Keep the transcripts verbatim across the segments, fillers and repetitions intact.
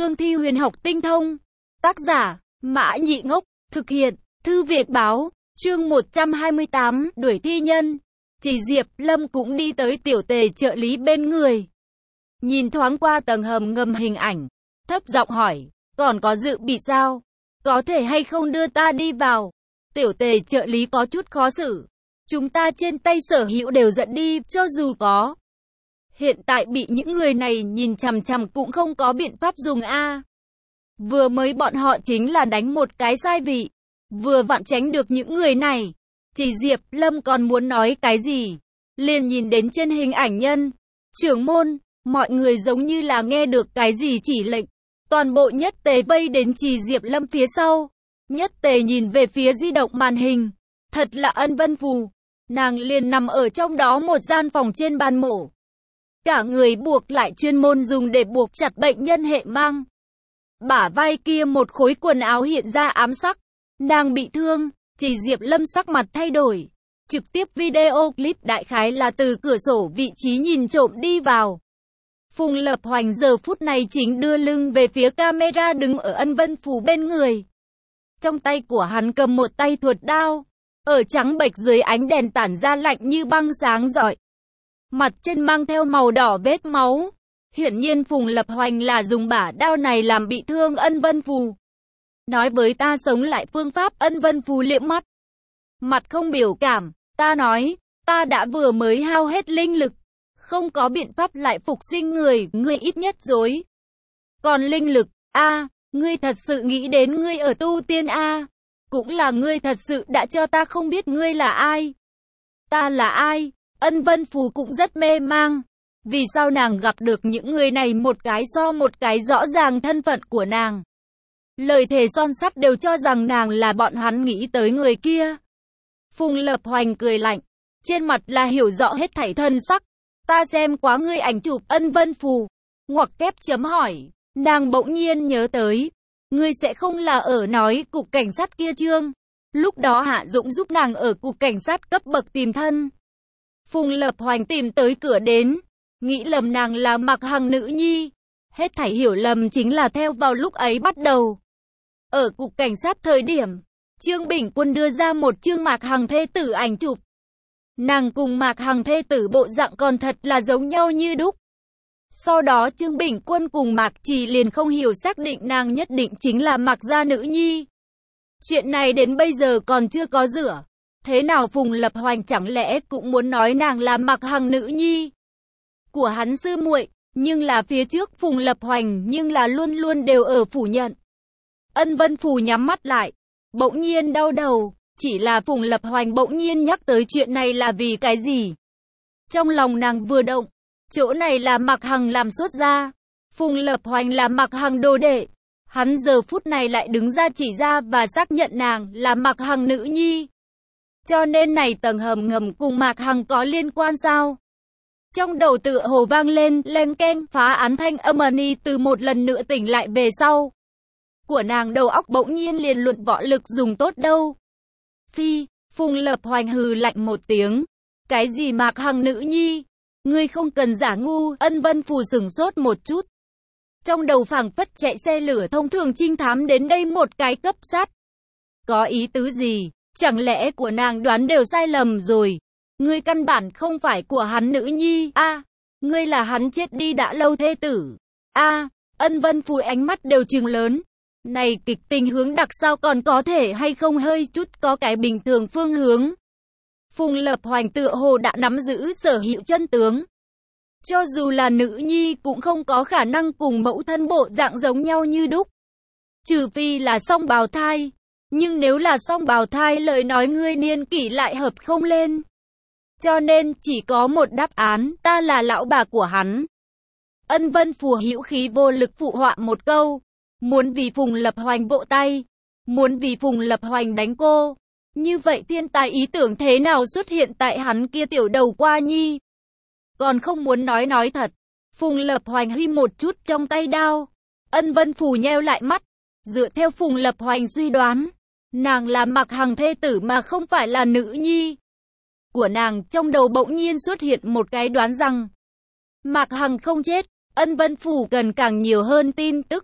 cương thi huyền học tinh thông. Tác giả, Mã Nhị Ngốc, thực hiện, Thư Việt Báo, chương một trăm hai mươi tám, đuổi thi nhân. Chỉ Diệp Lâm cũng đi tới tiểu tề trợ lý bên người. Nhìn thoáng qua tầng hầm ngầm hình ảnh, thấp giọng hỏi, còn có dự bị sao? Có thể hay không đưa ta đi vào? Tiểu tề trợ lý có chút khó xử. Chúng ta trên tay sở hữu đều dẫn đi, cho dù có. Hiện tại bị những người này nhìn chằm chằm cũng không có biện pháp dùng a. Vừa mới bọn họ chính là đánh một cái sai vị, vừa vặn tránh được những người này. Chỉ Diệp Lâm còn muốn nói cái gì, liền nhìn đến trên hình ảnh nhân. Trưởng môn, mọi người giống như là nghe được cái gì chỉ lệnh. Toàn bộ nhất tề vây đến Chỉ Diệp Lâm phía sau. Nhất tề nhìn về phía di động màn hình. Thật là Ân Vân Phù. Nàng liền nằm ở trong đó một gian phòng trên bàn mổ. Cả người buộc lại chuyên môn dùng để buộc chặt bệnh nhân hệ mang. Bả vai kia một khối quần áo hiện ra ám sắc. Nàng bị thương, Chỉ Diệp Lâm sắc mặt thay đổi. Trực tiếp video clip đại khái là từ cửa sổ vị trí nhìn trộm đi vào. Phùng Lập Hoành giờ phút này chính đưa lưng về phía camera đứng ở Ân Vân Phù bên người. Trong tay của hắn cầm một tay thuật đao. Ở trắng bệch dưới ánh đèn tản ra lạnh như băng sáng rọi. Mặt trên mang theo màu đỏ vết máu. Hiển nhiên Phùng Lập Hoành là dùng bả đao này làm bị thương Ân Vân Phù. Nói với ta sống lại phương pháp. Ân Vân Phù liễm mắt. Mặt không biểu cảm. Ta nói, ta đã vừa mới hao hết linh lực. Không có biện pháp lại phục sinh người, ngươi ít nhất dối. Còn linh lực, a, ngươi thật sự nghĩ đến ngươi ở tu tiên a, cũng là ngươi thật sự đã cho ta không biết ngươi là ai. Ta là ai? Ân Vân Phù cũng rất mê mang. Vì sao nàng gặp được những người này một cái so một cái rõ ràng thân phận của nàng. Lời thề son sắt đều cho rằng nàng là bọn hắn nghĩ tới người kia. Phùng Lập Hoành cười lạnh, trên mặt là hiểu rõ hết thảy thân sắc. Ta xem quá ngươi ảnh chụp Ân Vân Phù. Ngoặc kép chấm hỏi, nàng bỗng nhiên nhớ tới. Ngươi sẽ không là ở nói cục cảnh sát kia chương. Lúc đó Hạ Dũng giúp nàng ở cục cảnh sát cấp bậc tìm thân. Phùng Lập Hoành tìm tới cửa đến. Nghĩ lầm nàng là Mạc Hằng nữ nhi. Hết thảy hiểu lầm chính là theo vào lúc ấy bắt đầu. Ở cục cảnh sát thời điểm, Trương Bình Quân đưa ra một chương Mạc Hằng thê tử ảnh chụp. Nàng cùng Mạc Hằng thê tử bộ dạng còn thật là giống nhau như đúc. Sau đó Trương Bình Quân cùng Mạc Trì liền không hiểu xác định nàng nhất định chính là Mạc gia nữ nhi. Chuyện này đến bây giờ còn chưa có rửa. Thế nào Phùng Lập Hoành chẳng lẽ cũng muốn nói nàng là Mạc Hằng nữ nhi của hắn sư muội, nhưng là phía trước Phùng Lập Hoành nhưng là luôn luôn đều ở phủ nhận. Ân Vân Phù nhắm mắt lại, bỗng nhiên đau đầu. Chỉ là Phùng Lập Hoành bỗng nhiên nhắc tới chuyện này là vì cái gì? Trong lòng nàng vừa động, chỗ này là Mạc Hằng làm sốt ra. Phùng Lập Hoành là Mạc Hằng đồ đệ. Hắn giờ phút này lại đứng ra chỉ ra và xác nhận nàng là Mạc Hằng nữ nhi. Cho nên này tầng hầm ngầm cùng Mạc Hằng có liên quan sao? Trong đầu tựa hồ vang lên len keng phá án thanh âm ni từ một lần nữa tỉnh lại về sau. Của nàng đầu óc bỗng nhiên liền luận võ lực dùng tốt đâu. Phi, Phùng Lập Hoành hừ lạnh một tiếng. Cái gì Mạc Hằng nữ nhi? Ngươi không cần giả ngu. Ân Vân Phù sửng sốt một chút. Trong đầu phảng phất chạy xe lửa thông thường trinh thám đến đây một cái cấp sát. Có ý tứ gì? Chẳng lẽ của nàng đoán đều sai lầm rồi? Ngươi căn bản không phải của hắn nữ nhi. A, à, ngươi là hắn chết đi đã lâu thê tử. A, à, Ân Vân Phù ánh mắt đều trừng lớn. Này kịch tình hướng đặc sao còn có thể hay không hơi chút có cái bình thường phương hướng. Phùng Lập Hoành tựa hồ đã nắm giữ sở hữu chân tướng. Cho dù là nữ nhi cũng không có khả năng cùng mẫu thân bộ dạng giống nhau như đúc. Trừ phi là song bào thai. Nhưng nếu là song bào thai lời nói ngươi niên kỷ lại hợp không lên. Cho nên chỉ có một đáp án, ta là lão bà của hắn. Ân Vân Phù hữu khí vô lực phụ họa một câu. Muốn vì Phùng Lập Hoành vỗ tay. Muốn vì Phùng Lập Hoành đánh cô. Như vậy thiên tài ý tưởng thế nào xuất hiện tại hắn kia tiểu đầu qua nhi. Còn không muốn nói nói thật. Phùng Lập Hoành huy một chút trong tay đao. Ân Vân Phù nheo lại mắt. Dựa theo Phùng Lập Hoành suy đoán. Nàng là Mạc Hằng thê tử mà không phải là nữ nhi. Của nàng trong đầu bỗng nhiên xuất hiện một cái đoán rằng. Mạc Hằng không chết. Ân Vân Phù cần càng nhiều hơn tin tức.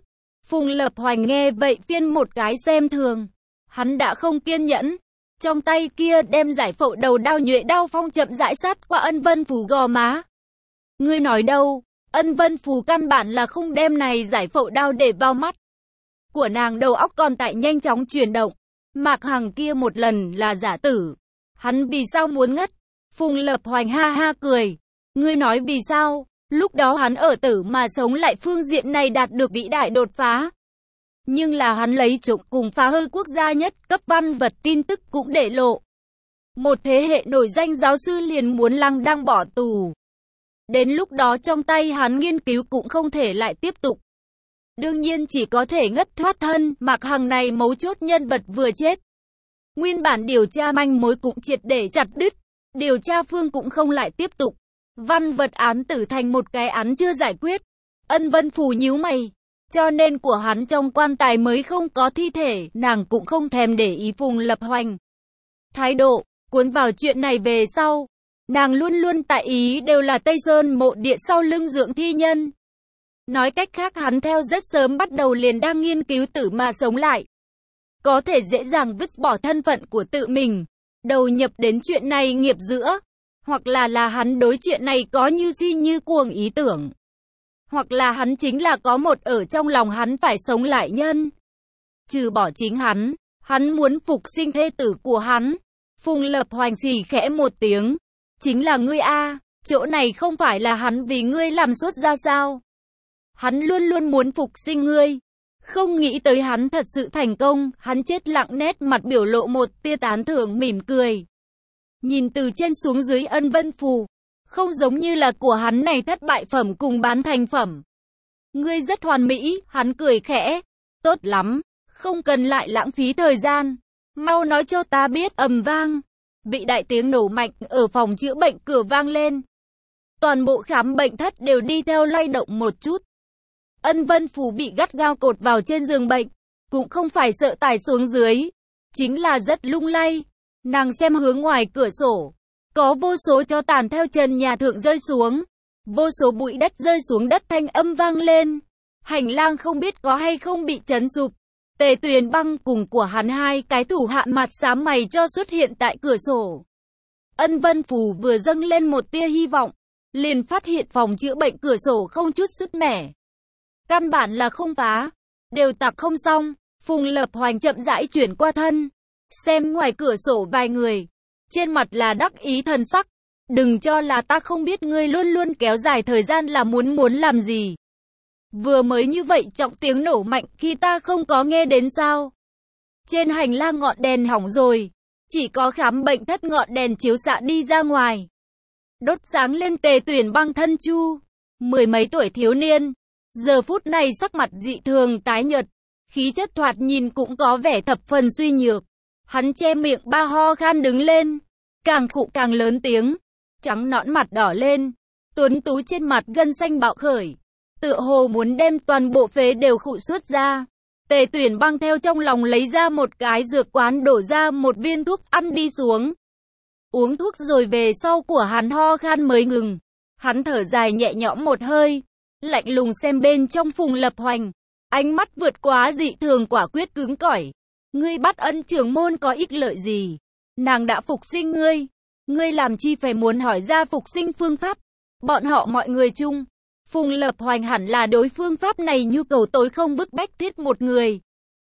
Phùng Lập Hoành nghe vậy phiên một cái xem thường. Hắn đã không kiên nhẫn. Trong tay kia đem giải phẫu đầu đao nhuệ đao phong chậm rãi sát qua Ân Vân Phù gò má. Ngươi nói đâu? Ân Vân Phù căn bản là không đem này giải phẫu đao để vào mắt. Của nàng đầu óc còn tại nhanh chóng chuyển động. Mạc Hằng kia một lần là giả tử. Hắn vì sao muốn ngất? Phùng Lập Hoành ha ha cười. Ngươi nói vì sao? Lúc đó hắn ở tử mà sống lại phương diện này đạt được vĩ đại đột phá. Nhưng là hắn lấy trộm cùng phá hư quốc gia nhất cấp văn vật tin tức cũng để lộ. Một thế hệ nổi danh giáo sư liền muốn lăng đăng bỏ tù. Đến lúc đó trong tay hắn nghiên cứu cũng không thể lại tiếp tục. Đương nhiên chỉ có thể ngất thoát thân. Mạc Hằng này mấu chốt nhân vật vừa chết. Nguyên bản điều tra manh mối cũng triệt để chặt đứt. Điều tra phương cũng không lại tiếp tục. Văn vật án tử thành một cái án chưa giải quyết. Ân Vân Phù nhíu mày. Cho nên của hắn trong quan tài mới không có thi thể. Nàng cũng không thèm để ý Phùng Lập Hoành thái độ cuốn vào chuyện này về sau. Nàng luôn luôn tại ý đều là Tây Sơn mộ địa sau lưng dưỡng thi nhân. Nói cách khác hắn theo rất sớm bắt đầu liền đang nghiên cứu tử mà sống lại. Có thể dễ dàng vứt bỏ thân phận của tự mình. Đầu nhập đến chuyện này nghiệp giữa. Hoặc là là hắn đối chuyện này có như si như cuồng ý tưởng. Hoặc là hắn chính là có một ở trong lòng hắn phải sống lại nhân. Trừ bỏ chính hắn, hắn muốn phục sinh thê tử của hắn. Phùng Lập Hoành xì khẽ một tiếng. Chính là ngươi a, chỗ này không phải là hắn vì ngươi làm sốt ra sao. Hắn luôn luôn muốn phục sinh ngươi. Không nghĩ tới hắn thật sự thành công, hắn chết lặng nét mặt biểu lộ một tia tán thưởng mỉm cười. Nhìn từ trên xuống dưới Ân Vân Phù, không giống như là của hắn này thất bại phẩm cùng bán thành phẩm. Ngươi rất hoàn mỹ, hắn cười khẽ. Tốt lắm, không cần lại lãng phí thời gian. Mau nói cho ta biết. Ầm vang. Vị đại tiếng nổ mạnh ở phòng chữa bệnh cửa vang lên. Toàn bộ khám bệnh thất đều đi theo lay động một chút. Ân Vân Phù bị gắt gao cột vào trên giường bệnh. Cũng không phải sợ tải xuống dưới. Chính là rất lung lay. Nàng xem hướng ngoài cửa sổ. Có vô số tro tàn theo trần nhà thượng rơi xuống. Vô số bụi đất rơi xuống đất thanh âm vang lên. Hành lang không biết có hay không bị chấn sụp. Tề Tuyền Băng cùng của hắn hai cái thủ hạ mặt xám mày cho xuất hiện tại cửa sổ. Ân Vân Phù vừa dâng lên một tia hy vọng. Liền phát hiện phòng chữa bệnh cửa sổ không chút sứt mẻ. Căn bản là không phá. Đều tặc không xong. Phùng Lập Hoành chậm rãi chuyển qua thân. Xem ngoài cửa sổ vài người. Trên mặt là đắc ý thần sắc. Đừng cho là ta không biết ngươi luôn luôn kéo dài thời gian là muốn muốn làm gì. Vừa mới như vậy trọng tiếng nổ mạnh khi ta không có nghe đến sao. Trên hành lang ngọn đèn hỏng rồi. Chỉ có khám bệnh thất ngọn đèn chiếu xạ đi ra ngoài. Đốt sáng lên Tề Tuyền Băng thân chu. Mười mấy tuổi thiếu niên. Giờ phút này sắc mặt dị thường tái nhợt. Khí chất thoạt nhìn cũng có vẻ thập phần suy nhược. Hắn che miệng ba ho khan đứng lên. Càng khụ càng lớn tiếng. Trắng nõn mặt đỏ lên. Tuấn tú trên mặt gân xanh bạo khởi. Tựa hồ muốn đem toàn bộ phế đều khụ xuất ra. Tề Tuyền Băng theo trong lòng lấy ra một cái dược quán đổ ra một viên thuốc ăn đi xuống. Uống thuốc rồi về sau của hắn ho khan mới ngừng. Hắn thở dài nhẹ nhõm một hơi. Lạnh lùng xem bên trong Phùng Lập Hoành. Ánh mắt vượt quá dị thường quả quyết cứng cỏi. Ngươi bắt Ân trưởng môn có ích lợi gì? Nàng đã phục sinh ngươi. Ngươi làm chi phải muốn hỏi ra phục sinh phương pháp? Bọn họ mọi người chung. Phùng Lập Hoành hẳn là đối phương pháp này nhu cầu tối không bức bách thiết một người.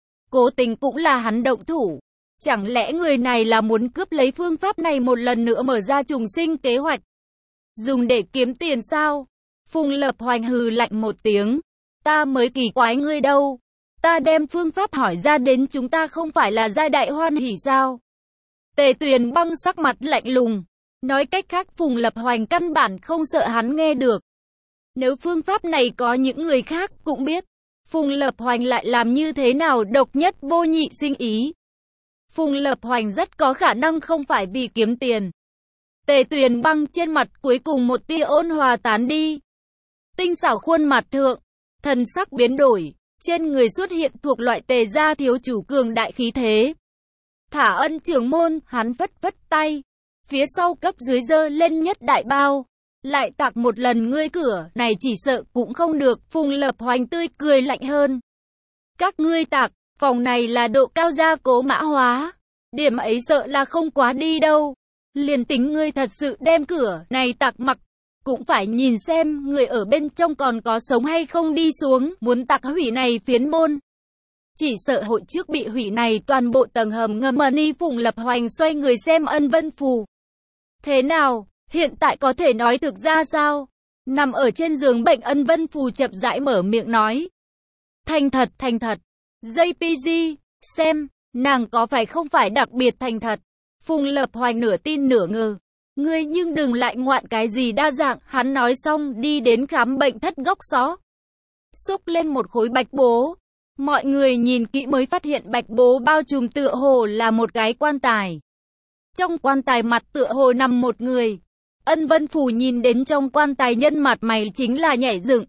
Cố tình cũng là hắn động thủ. Chẳng lẽ người này là muốn cướp lấy phương pháp này một lần nữa mở ra trùng sinh kế hoạch? Dùng để kiếm tiền sao? Phùng Lập Hoành hừ lạnh một tiếng. Ta mới kỳ quái ngươi đâu. Ta đem phương pháp hỏi ra đến chúng ta không phải là giai đại hoan hỉ sao? Tề Tuyền Băng sắc mặt lạnh lùng. Nói cách khác Phùng Lập Hoành căn bản không sợ hắn nghe được. Nếu phương pháp này có những người khác cũng biết. Phùng Lập Hoành lại làm như thế nào độc nhất vô nhị sinh ý. Phùng Lập Hoành rất có khả năng không phải vì kiếm tiền. Tề Tuyền Băng trên mặt cuối cùng một tia ôn hòa tán đi. Tinh xảo khuôn mặt thượng. Thần sắc biến đổi. Trên người xuất hiện thuộc loại Tề gia thiếu chủ cường đại khí thế. Thả Ân trưởng môn, hắn vất vất tay. Phía sau cấp dưới dơ lên nhất đại bao. Lại tặc một lần ngươi cửa, này chỉ sợ cũng không được. Phùng Lập Hoành tươi cười lạnh hơn. Các ngươi tặc, phòng này là độ cao gia cố mã hóa. Điểm ấy sợ là không quá đi đâu. Liền tính ngươi thật sự đem cửa này tặc mặc, cũng phải nhìn xem người ở bên trong còn có sống hay không đi xuống, muốn tặc hủy này phiến môn. Chỉ sợ hội trước bị hủy này toàn bộ tầng hầm ngầm. Ni Phùng Lập Hoành xoay người xem Ân Vân Phù. Thế nào, hiện tại có thể nói thực ra sao? Nằm ở trên giường bệnh Ân Vân Phù chậm rãi mở miệng nói. Thành thật, thành thật. gi pê giê, xem, nàng có phải không phải đặc biệt thành thật? Phùng Lập Hoành nửa tin nửa ngờ. Ngươi nhưng đừng lại ngoạn cái gì đa dạng. Hắn nói xong đi đến khám bệnh thất góc xó. Xúc lên một khối bạch bố. Mọi người nhìn kỹ mới phát hiện bạch bố bao trùm tựa hồ là một cái quan tài. Trong quan tài mặt tựa hồ nằm một người. Ân Vân Phù nhìn đến trong quan tài nhân mặt mày chính là nhảy dựng.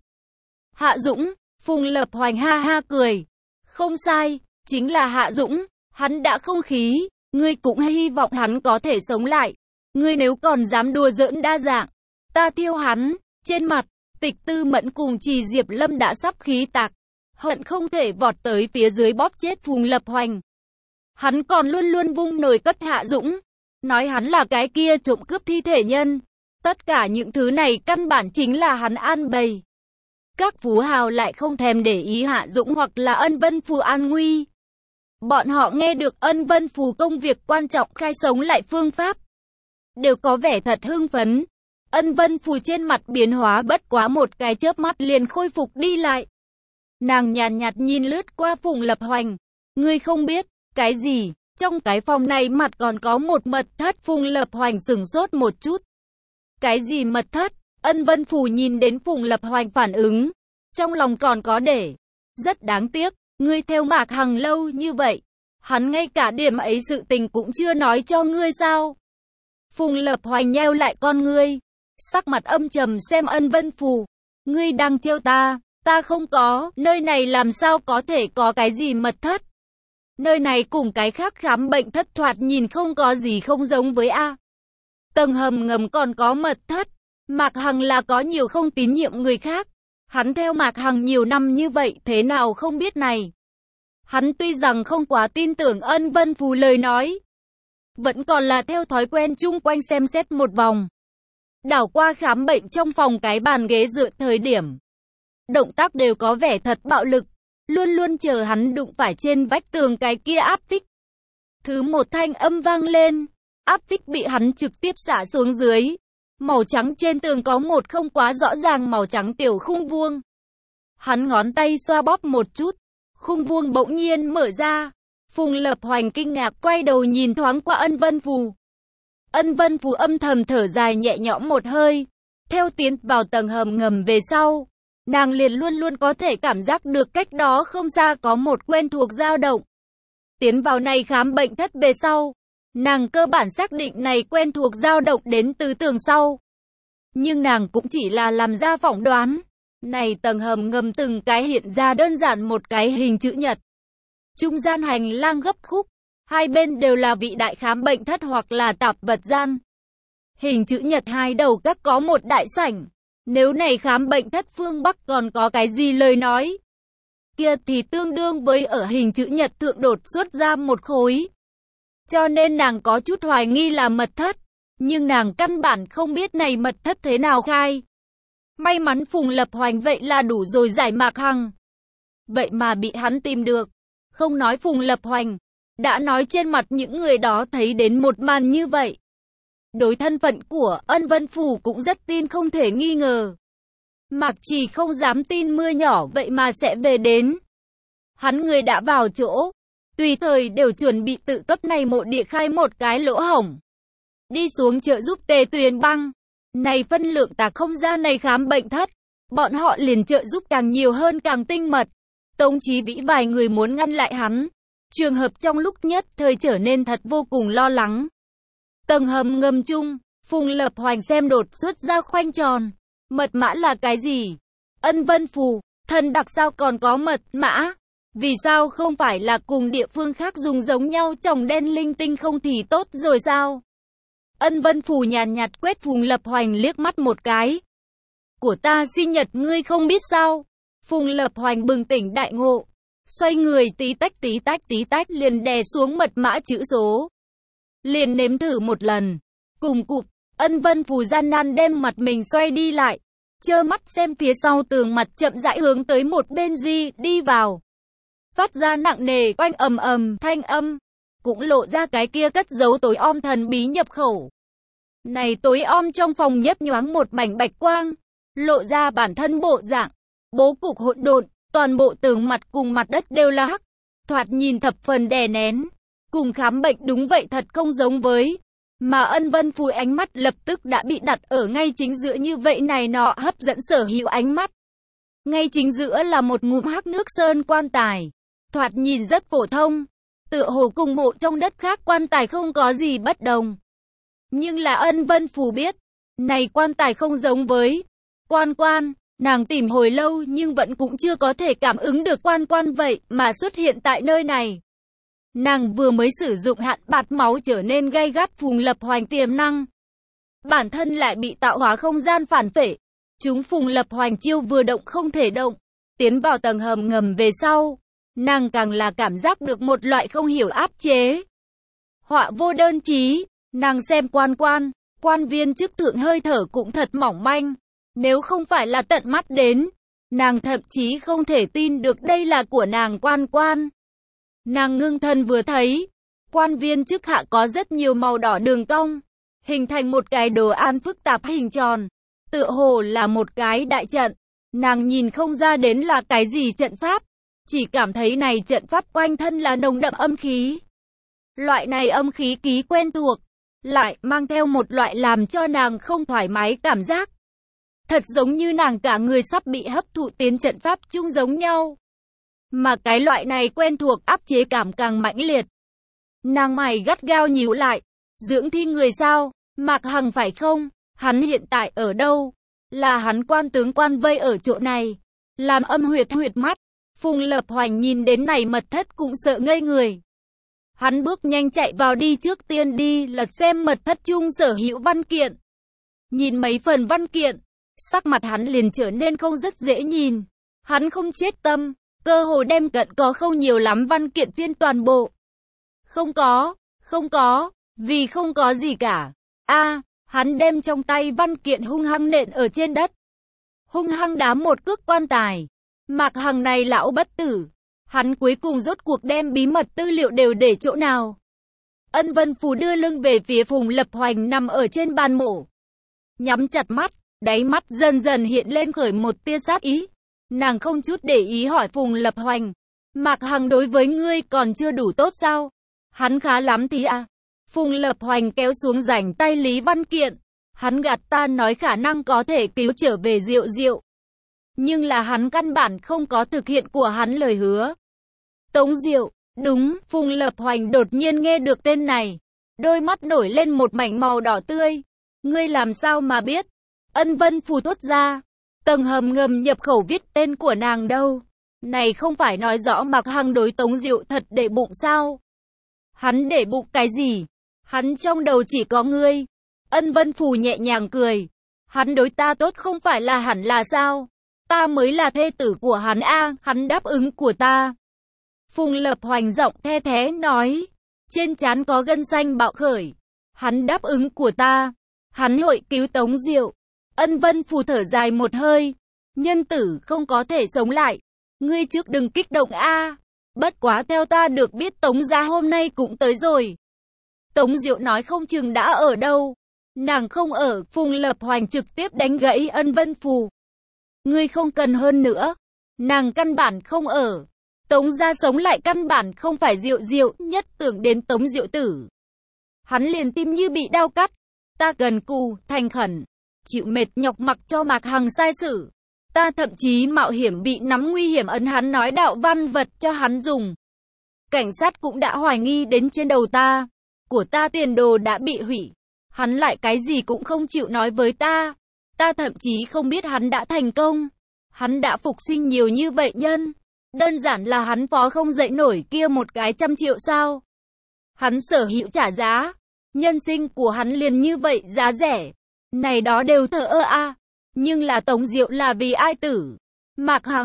Hạ Dũng. Phùng Lập Hoành ha ha cười. Không sai, chính là Hạ Dũng. Hắn đã không khí. Ngươi cũng hy vọng hắn có thể sống lại. Ngươi nếu còn dám đùa giỡn đa dạng, ta thiêu hắn. Trên mặt, Tịch Tư Mẫn cùng Trì Diệp Lâm đã sắp khí tạc. Hận không thể vọt tới phía dưới bóp chết Phùng Lập Hoành. Hắn còn luôn luôn vung nồi cất Hạ Dũng. Nói hắn là cái kia trộm cướp thi thể nhân. Tất cả những thứ này căn bản chính là hắn an bày. Các phú hào lại không thèm để ý Hạ Dũng hoặc là Ân Vân Phù an nguy. Bọn họ nghe được Ân Vân Phù công việc quan trọng khai sống lại phương pháp, đều có vẻ thật hưng phấn. Ân Vân Phù trên mặt biến hóa bất quá một cái chớp mắt liền khôi phục đi lại. Nàng nhàn nhạt, nhạt nhìn lướt qua Phùng Lập Hoành. Ngươi không biết, cái gì, trong cái phòng này mặt còn có một mật thất. Phùng Lập Hoành sửng sốt một chút. Cái gì mật thất? Ân Vân Phù nhìn đến Phùng Lập Hoành phản ứng. Trong lòng còn có để. Rất đáng tiếc, ngươi theo Mạc Hằng lâu như vậy. Hắn ngay cả điểm ấy sự tình cũng chưa nói cho ngươi sao? Phùng Lập Hoành nheo lại con ngươi. Sắc mặt âm trầm xem Ân Vân Phù. Ngươi đang trêu ta. Ta không có, nơi này làm sao có thể có cái gì mật thất. Nơi này cùng cái khác khám bệnh thất thoạt nhìn không có gì không giống với A. Tầng hầm ngầm còn có mật thất. Mạc Hằng là có nhiều không tín nhiệm người khác. Hắn theo Mạc Hằng nhiều năm như vậy thế nào không biết này. Hắn tuy rằng không quá tin tưởng Ân Vân Phù lời nói, vẫn còn là theo thói quen chung quanh xem xét một vòng. Đảo qua khám bệnh trong phòng cái bàn ghế dựa thời điểm. Động tác đều có vẻ thật bạo lực. Luôn luôn chờ hắn đụng phải trên vách tường cái kia áp tích. Thứ một thanh âm vang lên. Áp tích bị hắn trực tiếp xả xuống dưới. Màu trắng trên tường có một không quá rõ ràng màu trắng tiểu khung vuông. Hắn ngón tay xoa bóp một chút. Khung vuông bỗng nhiên mở ra. Phùng Lập Hoành kinh ngạc quay đầu nhìn thoáng qua Ân Vân Phù. Ân Vân Phù âm thầm thở dài nhẹ nhõm một hơi. Theo tiến vào tầng hầm ngầm về sau, nàng liền luôn luôn có thể cảm giác được cách đó không xa có một quen thuộc dao động. Tiến vào này khám bệnh thất về sau, nàng cơ bản xác định này quen thuộc dao động đến từ tường sau. Nhưng nàng cũng chỉ là làm ra phỏng đoán. Này tầng hầm ngầm từng cái hiện ra đơn giản một cái hình chữ nhật. Trung gian hành lang gấp khúc, hai bên đều là vị đại khám bệnh thất hoặc là tạp vật gian. Hình chữ nhật hai đầu các có một đại sảnh. Nếu này khám bệnh thất phương Bắc còn có cái gì lời nói, kia thì tương đương với ở hình chữ nhật thượng đột xuất ra một khối. Cho nên nàng có chút hoài nghi là mật thất, nhưng nàng căn bản không biết này mật thất thế nào khai. May mắn Phùng Lập Hoành vậy là đủ rồi giải Mạc Hằng. Vậy mà bị hắn tìm được. Không nói Phùng Lập Hoành, đã nói trên mặt những người đó thấy đến một màn như vậy. Đối thân phận của Ân Vân Phù cũng rất tin không thể nghi ngờ. Mạc Trì không dám tin mưa nhỏ vậy mà sẽ về đến. Hắn người đã vào chỗ, tùy thời đều chuẩn bị tự cấp này mộ địa khai một cái lỗ hổng. Đi xuống trợ giúp Tề Tuyền Băng. Này phân lượng tạc không ra này khám bệnh thất. Bọn họ liền trợ giúp càng nhiều hơn càng tinh mật. Tống Chí Vĩ vài người muốn ngăn lại hắn. Trường hợp trong lúc nhất thời trở nên thật vô cùng lo lắng. Tầng hầm ngầm chung, Phùng Lập Hoành xem đột xuất ra khoanh tròn. Mật mã là cái gì? Ân Vân Phù, thần đặc sao còn có mật mã? Vì sao không phải là cùng địa phương khác dùng giống nhau trồng đen linh tinh không thì tốt rồi sao? Ân Vân Phù nhàn nhạt quét Phùng Lập Hoành liếc mắt một cái. Của ta sinh nhật ngươi không biết sao? Phùng Lập Hoành bừng tỉnh đại ngộ. xoay người tí tách tí tách tí tách liền đè xuống mật mã chữ số. Liền nếm thử một lần. Cùng cụp, Ân Vân Phù gian nan đem mặt mình xoay đi lại. Trơ mắt xem phía sau tường mặt chậm rãi hướng tới một bên di đi vào. Phát ra nặng nề oanh ầm ầm thanh âm. Cũng lộ ra cái kia cất giấu tối om thần bí nhập khẩu. Này tối om trong phòng nhấp nhoáng một mảnh bạch quang. Lộ ra bản thân bộ dạng. Bố cục hỗn độn, toàn bộ tường mặt cùng mặt đất đều là hắc. Thoạt nhìn thập phần đè nén. Cùng khám bệnh đúng vậy thật không giống với. Mà Ân Vân Phù ánh mắt lập tức đã bị đặt ở ngay chính giữa như vậy này nọ hấp dẫn sở hữu ánh mắt. Ngay chính giữa là một ngụm hắc nước sơn quan tài. Thoạt nhìn rất phổ thông. Tựa hồ cùng mộ trong đất khác quan tài không có gì bất đồng. Nhưng là Ân Vân Phù biết. Này quan tài không giống với quan quan. Nàng tìm hồi lâu nhưng vẫn cũng chưa có thể cảm ứng được quan quan vậy mà xuất hiện tại nơi này. Nàng vừa mới sử dụng hạn bạt máu trở nên gay gắt Phùng Lập Hoành tiềm năng. Bản thân lại bị tạo hóa không gian phản phệ. Chúng Phùng Lập Hoành chiêu vừa động không thể động. Tiến vào tầng hầm ngầm về sau. Nàng càng là cảm giác được một loại không hiểu áp chế. Họa vô đơn chí. Nàng xem quan quan. Quan viên chức thượng hơi thở cũng thật mỏng manh. Nếu không phải là tận mắt đến. Nàng thậm chí không thể tin được đây là của nàng quan quan. Nàng ngưng thân vừa thấy, quan viên chức hạ có rất nhiều màu đỏ đường cong, hình thành một cái đồ án phức tạp hình tròn, tựa hồ là một cái đại trận. Nàng nhìn không ra đến là cái gì trận pháp, chỉ cảm thấy này trận pháp quanh thân là nồng đậm âm khí. Loại này âm khí ký quen thuộc, lại mang theo một loại làm cho nàng không thoải mái cảm giác. Thật giống như nàng cả người sắp bị hấp thụ tiến trận pháp chung giống nhau. Mà cái loại này quen thuộc áp chế cảm càng mãnh liệt. Nàng mày gắt gao nhíu lại. Dưỡng thi người sao? Mạc Hằng phải không? Hắn hiện tại ở đâu? Là hắn quan tướng quan vây ở chỗ này. Làm âm huyệt huyệt mắt. Phùng Lập Hoành nhìn đến này mật thất cũng sợ ngây người. Hắn bước nhanh chạy vào đi trước tiên đi lật xem mật thất chung sở hữu văn kiện. Nhìn mấy phần văn kiện. Sắc mặt hắn liền trở nên không rất dễ nhìn. Hắn không chết tâm. Cơ hồ đem cận có không nhiều lắm văn kiện phiên toàn bộ. Không có, không có, vì không có gì cả. A, hắn đem trong tay văn kiện hung hăng nện ở trên đất. Hung hăng đá một cước quan tài. Mạc Hằng này lão bất tử. Hắn cuối cùng rốt cuộc đem bí mật tư liệu đều để chỗ nào. Ân Vân Phù đưa lưng về phía Phùng Lập Hoành nằm ở trên bàn mổ. Nhắm chặt mắt, đáy mắt dần dần hiện lên khởi một tia sát ý. Nàng không chút để ý hỏi Phùng Lập Hoành. Mạc Hằng đối với ngươi còn chưa đủ tốt sao? Hắn khá lắm thì à? Phùng Lập Hoành kéo xuống rảnh tay Lý Văn Kiện. Hắn gạt ta nói khả năng có thể cứu trở về Diệu Diệu. Nhưng là hắn căn bản không có thực hiện của hắn lời hứa. Tống Diệu, đúng, Phùng Lập Hoành đột nhiên nghe được tên này. Đôi mắt nổi lên một mảnh màu đỏ tươi. Ngươi làm sao mà biết? Ân Vân Phù thốt ra. Tầng hầm ngầm nhập khẩu viết tên của nàng đâu. Này không phải nói rõ Mạc Hằng đối Tống Diệu thật để bụng sao? Hắn để bụng cái gì? Hắn trong đầu chỉ có ngươi. Ân Vân Phù nhẹ nhàng cười. Hắn đối ta tốt không phải là hẳn là sao? Ta mới là thê tử của hắn a, hắn đáp ứng của ta. Phùng Lập Hoành giọng the thé nói. Trên trán có gân xanh bạo khởi. Hắn đáp ứng của ta. Hắn hội cứu Tống Diệu. Ân Vân Phù thở dài một hơi. Nhân tử không có thể sống lại. Ngươi trước đừng kích động a. Bất quá theo ta được biết Tống gia hôm nay cũng tới rồi. Tống Diệu nói không chừng đã ở đâu. Nàng không ở. Phùng Lập Hoành trực tiếp đánh gãy Ân Vân Phù. Ngươi không cần hơn nữa. Nàng căn bản không ở. Tống gia sống lại căn bản không phải Diệu Diệu. Nhất tưởng đến Tống Diệu tử. Hắn liền tim như bị đau cắt. Ta cần cù, thành khẩn. Chịu mệt nhọc mặc cho Mạc Hằng sai xử. Ta thậm chí mạo hiểm bị nắm nguy hiểm ấn hắn nói đạo văn vật cho hắn dùng. Cảnh sát cũng đã hoài nghi đến trên đầu ta. Của ta tiền đồ đã bị hủy. Hắn lại cái gì cũng không chịu nói với ta. Ta thậm chí không biết hắn đã thành công. Hắn đã phục sinh nhiều như vậy nhân. Đơn giản là hắn phó không dậy nổi kia một cái trăm triệu sao. Hắn sở hữu trả giá. Nhân sinh của hắn liền như vậy giá rẻ. Này đó đều thờ ơ a. Nhưng là Tống Diệu là vì ai tử? Mạc Hằng,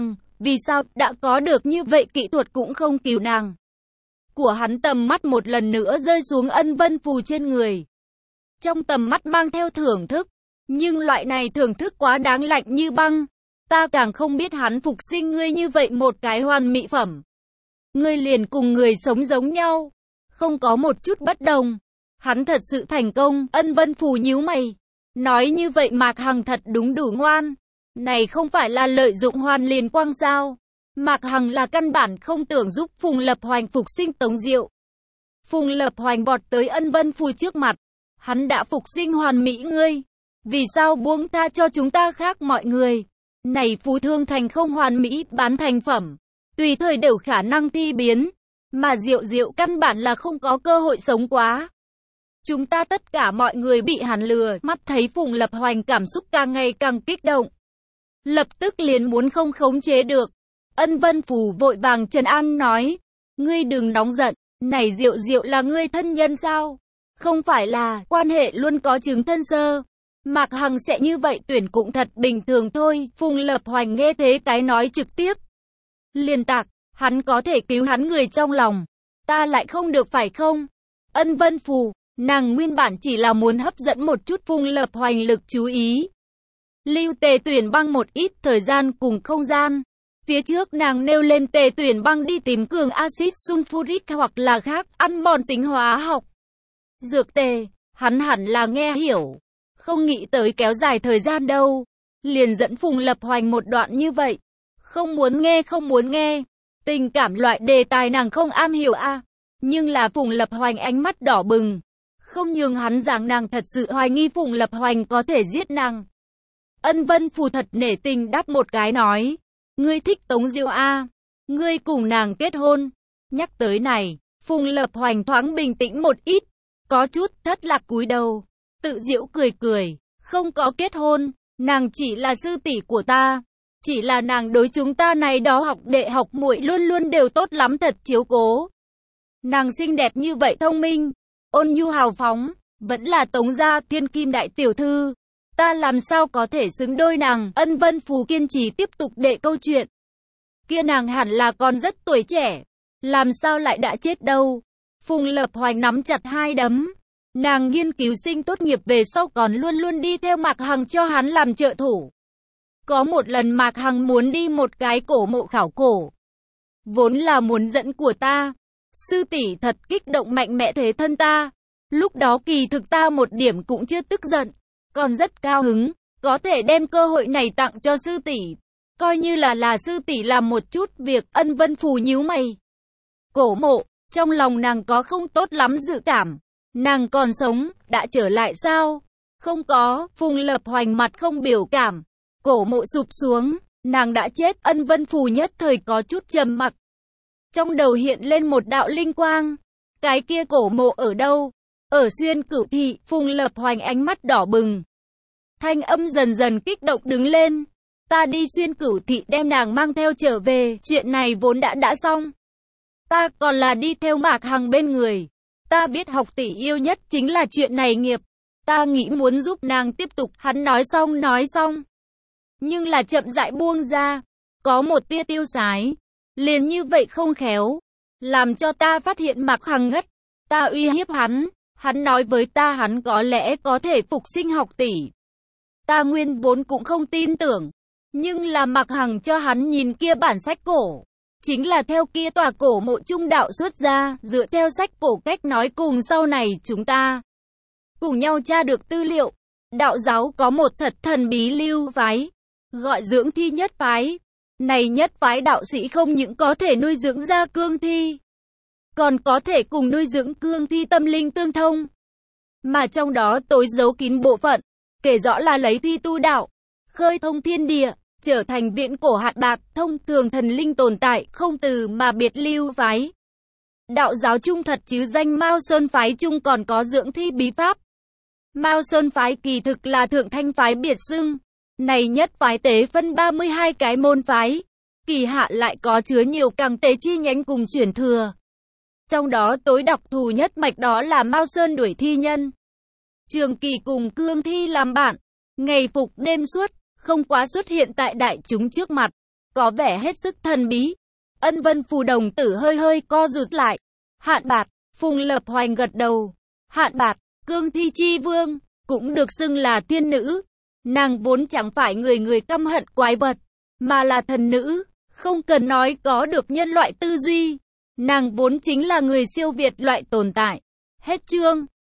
Vì sao đã có được như vậy kỹ thuật cũng không cứu nàng? Của hắn tầm mắt một lần nữa rơi xuống Ân Vân Phù trên người. Trong tầm mắt mang theo thưởng thức. Nhưng loại này thưởng thức quá đáng lạnh như băng. Ta càng không biết hắn phục sinh ngươi như vậy một cái hoàn mỹ phẩm. Ngươi liền cùng người sống giống nhau. Không có một chút bất đồng. Hắn thật sự thành công. Ân Vân Phù nhíu mày. Nói như vậy Mạc Hằng thật đúng đủ ngoan. Này không phải là lợi dụng Hoàn Liên Quang sao? Mạc Hằng là căn bản không tưởng giúp Phùng Lập Hoành phục sinh Tống Diệu. Phùng Lập Hoành vọt tới Ân Vân Phù trước mặt. Hắn đã phục sinh hoàn mỹ ngươi. Vì sao buông tha cho chúng ta khác mọi người? Này phù thương thành không hoàn mỹ bán thành phẩm. Tùy thời đều khả năng thi biến. Mà Diệu Diệu căn bản là không có cơ hội sống quá. Chúng ta tất cả mọi người bị hắn lừa. Mắt thấy Phùng Lập Hoành cảm xúc càng ngày càng kích động. Lập tức liền muốn không khống chế được. Ân Vân Phù vội vàng trấn an nói. Ngươi đừng nóng giận. Này Diệu Diệu là ngươi thân nhân sao? Không phải là quan hệ luôn có chứng thân sơ. Mạc Hằng sẽ như vậy tuyển cũng thật bình thường thôi. Phùng Lập Hoành nghe thế cái nói trực tiếp. Liên tạc, hắn có thể cứu hắn người trong lòng. Ta lại không được phải không? Ân Vân Phù, nàng nguyên bản chỉ là muốn hấp dẫn một chút Phùng Lập Hoành lực chú ý. Lưu Tề Tuyển Băng một ít thời gian cùng không gian. Phía trước nàng nêu lên Tề Tuyển Băng đi tìm cường axit sulfuric hoặc là khác ăn mòn tính hóa học. Dược tề, hắn hẳn là nghe hiểu. Không nghĩ tới kéo dài thời gian đâu. Liền dẫn Phùng Lập Hoành một đoạn như vậy. Không muốn nghe không muốn nghe. Tình cảm loại đề tài nàng không am hiểu a à. Nhưng là Phùng Lập Hoành ánh mắt đỏ bừng. Không nhường hắn rằng nàng thật sự hoài nghi Phùng Lập Hoành có thể giết nàng. Ân Vân Phù thật nể tình đáp một cái nói. Ngươi thích Tống Diệu a à? Ngươi cùng nàng kết hôn. Nhắc tới này, Phùng Lập Hoành thoáng bình tĩnh một ít. Có chút thất lạc cúi đầu. Tự giễu cười cười. Không có kết hôn. Nàng chỉ là sư tỷ của ta. Chỉ là nàng đối chúng ta này đó học đệ học muội luôn luôn đều tốt lắm thật chiếu cố. Nàng xinh đẹp như vậy thông minh. Ôn nhu hào phóng. Vẫn là Tống gia thiên kim đại tiểu thư. Ta làm sao có thể xứng đôi nàng. Ân Vân Phù kiên trì tiếp tục đệ câu chuyện. Kia nàng hẳn là còn rất tuổi trẻ. Làm sao lại đã chết đâu. Phùng Lập Hoành nắm chặt hai đấm. Nàng nghiên cứu sinh tốt nghiệp về sau còn luôn luôn đi theo Mạc Hằng cho hắn làm trợ thủ. Có một lần Mạc Hằng muốn đi một cái cổ mộ khảo cổ. Vốn là muốn dẫn của ta. Sư tỷ thật kích động mạnh mẽ thế thân ta. Lúc đó kỳ thực ta một điểm cũng chưa tức giận. Còn rất cao hứng. Có thể đem cơ hội này tặng cho sư tỷ. Coi như là là sư tỷ làm một chút việc. Ân Vân Phù nhíu mày. Cổ mộ. Trong lòng nàng có không tốt lắm dự cảm. Nàng còn sống, đã trở lại sao? Không có. Phùng Lập Hoành mặt không biểu cảm. Cổ mộ sụp xuống, nàng đã chết. Ân Vân Phù nhất thời có chút trầm mặc. Trong đầu hiện lên một đạo linh quang. Cái kia cổ mộ ở đâu? Ở Xuyên Cửu Thị. Phùng Lập Hoành ánh mắt đỏ bừng. Thanh âm dần dần kích động đứng lên. Ta đi Xuyên Cửu Thị đem nàng mang theo trở về. Chuyện này vốn đã đã xong. Ta còn là đi theo Mạc Hằng bên người. Ta biết học tỷ yêu nhất chính là chuyện này nghiệp. Ta nghĩ muốn giúp nàng tiếp tục. Hắn nói xong nói xong. Nhưng là chậm rãi buông ra. Có một tia tiêu sái. Liền như vậy không khéo. Làm cho ta phát hiện Mạc Hằng ngất. Ta uy hiếp hắn. Hắn nói với ta hắn có lẽ có thể phục sinh học tỷ. Ta nguyên vốn cũng không tin tưởng. Nhưng là Mạc Hằng cho hắn nhìn kia bản sách cổ. Chính là theo kia tòa cổ mộ trung đạo xuất ra, dựa theo sách cổ cách nói cùng sau này chúng ta cùng nhau tra được tư liệu. Đạo giáo có một thật thần bí lưu phái, gọi dưỡng thi nhất phái. Này nhất phái đạo sĩ không những có thể nuôi dưỡng ra cương thi, còn có thể cùng nuôi dưỡng cương thi tâm linh tương thông. Mà trong đó tối giấu kín bộ phận, kể rõ là lấy thi tu đạo, khơi thông thiên địa. Trở thành viễn cổ hạt bạc, thông thường thần linh tồn tại, không từ mà biệt lưu phái. Đạo giáo trung thật chứ danh Mao Sơn phái trung còn có dưỡng thi bí pháp. Mao Sơn phái kỳ thực là thượng thanh phái biệt xưng. Này nhất phái tế phân ba mươi hai cái môn phái. Kỳ hạ lại có chứa nhiều càng tế chi nhánh cùng chuyển thừa. Trong đó tối đặc thù nhất mạch đó là Mao Sơn đuổi thi nhân. Trường kỳ cùng cương thi làm bạn. Ngày phục đêm suốt. Không quá xuất hiện tại đại chúng trước mặt. có vẻ hết sức thần bí. Ân Vân Phù đồng tử hơi hơi co rụt lại. Hạn Bạt, Phùng Lập Hoành gật đầu. Hạn Bạt, Cương Thi Chi Vương, cũng được xưng là thiên nữ. Nàng vốn chẳng phải người người căm hận quái vật, mà là thần nữ, không cần nói có được nhân loại tư duy. Nàng vốn chính là người siêu việt loại tồn tại. Hết chương.